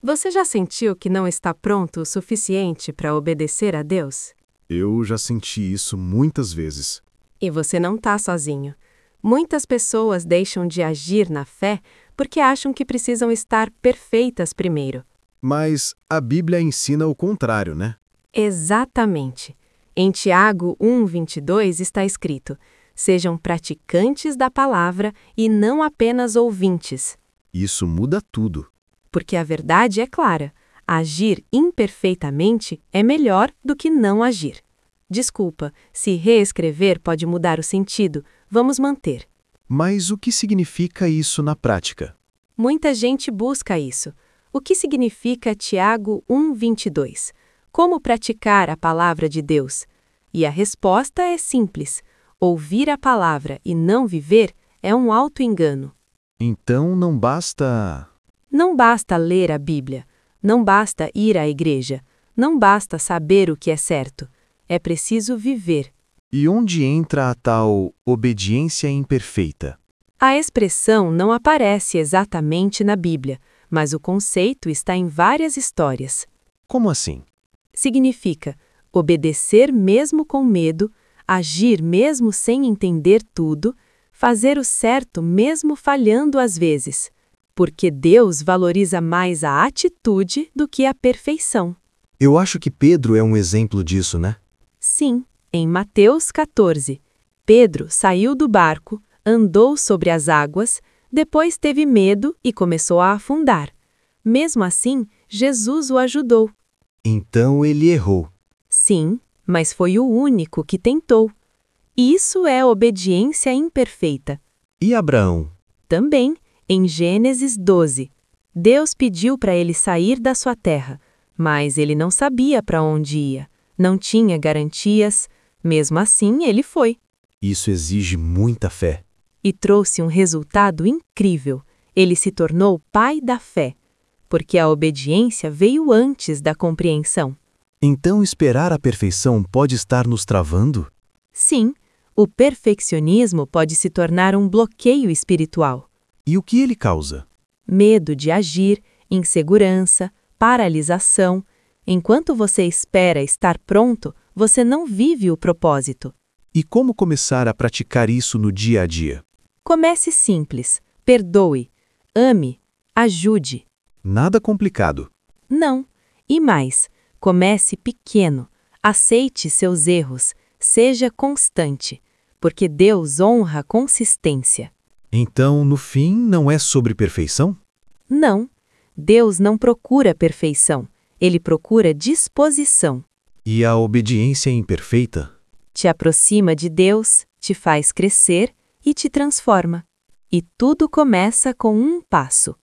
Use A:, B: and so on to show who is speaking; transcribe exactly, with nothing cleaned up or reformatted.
A: Você já sentiu que não está pronto o suficiente para obedecer a Deus?
B: Eu já senti isso muitas vezes.
A: E você não está sozinho. Muitas pessoas deixam de agir na fé porque acham que precisam estar perfeitas primeiro.
B: Mas a Bíblia ensina o contrário, né?
A: Exatamente. Em Tiago um, vinte e dois está escrito: sejam praticantes da palavra e não apenas ouvintes.
B: Isso muda tudo.
A: Porque a verdade é clara: agir imperfeitamente é melhor do que não agir. Desculpa, se reescrever pode mudar o sentido, vamos manter.
B: Mas o que significa isso na prática?
A: Muita gente busca isso. O que significa Tiago um, vinte e dois? Como praticar a palavra de Deus? E a resposta é simples: ouvir a palavra e não viver é um auto-engano.
B: Então não basta.
A: Não basta ler a Bíblia, não basta ir à igreja, não basta saber o que é certo. É preciso viver.
B: E onde entra a tal obediência imperfeita?
A: A expressão não aparece exatamente na Bíblia, mas o conceito está em várias histórias.
B: Como assim?
A: Significa obedecer mesmo com medo, agir mesmo sem entender tudo, fazer o certo mesmo falhando às vezes. Porque Deus valoriza mais a atitude do que a perfeição.
B: Eu acho que Pedro é um exemplo disso, né?
A: Sim, em Mateus quatorze, Pedro saiu do barco, andou sobre as águas, depois teve medo e começou a afundar. Mesmo assim, Jesus o ajudou.
B: Então ele errou.
A: Sim, mas foi o único que tentou. Isso é obediência imperfeita.
B: E Abraão?
A: Também, em Gênesis doze, Deus pediu para ele sair da sua terra, mas ele não sabia para onde ia, não tinha garantias, mesmo assim ele foi.
B: Isso exige muita fé.
A: E trouxe um resultado incrível. Ele se tornou pai da fé, porque a obediência veio antes da compreensão.
B: Então esperar a perfeição pode estar nos travando?
A: Sim, o perfeccionismo pode se tornar um bloqueio espiritual.
B: E o que ele causa?
A: Medo de agir, insegurança, paralisação. Enquanto você espera estar pronto, você não vive o propósito.
B: E como começar a praticar isso no dia a dia?
A: Comece simples. Perdoe. Ame. Ajude.
B: Nada complicado.
A: Não. E mais, comece pequeno. Aceite seus erros. Seja constante. Porque Deus honra a consistência.
B: Então, no fim, não é sobre perfeição?
A: Não. Deus não procura perfeição. Ele procura disposição.
B: E a obediência imperfeita?
A: Te aproxima de Deus, te faz crescer e te transforma. E tudo começa com um passo.